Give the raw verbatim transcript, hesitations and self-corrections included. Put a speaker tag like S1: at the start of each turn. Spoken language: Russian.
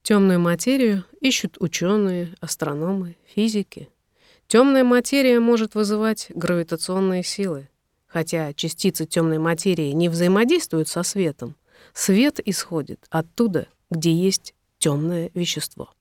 S1: Темную материю ищут ученые, астрономы, физики. Темная материя может вызывать гравитационные силы. Хотя частицы темной материи не взаимодействуют со светом, свет исходит оттуда, где есть темное вещество.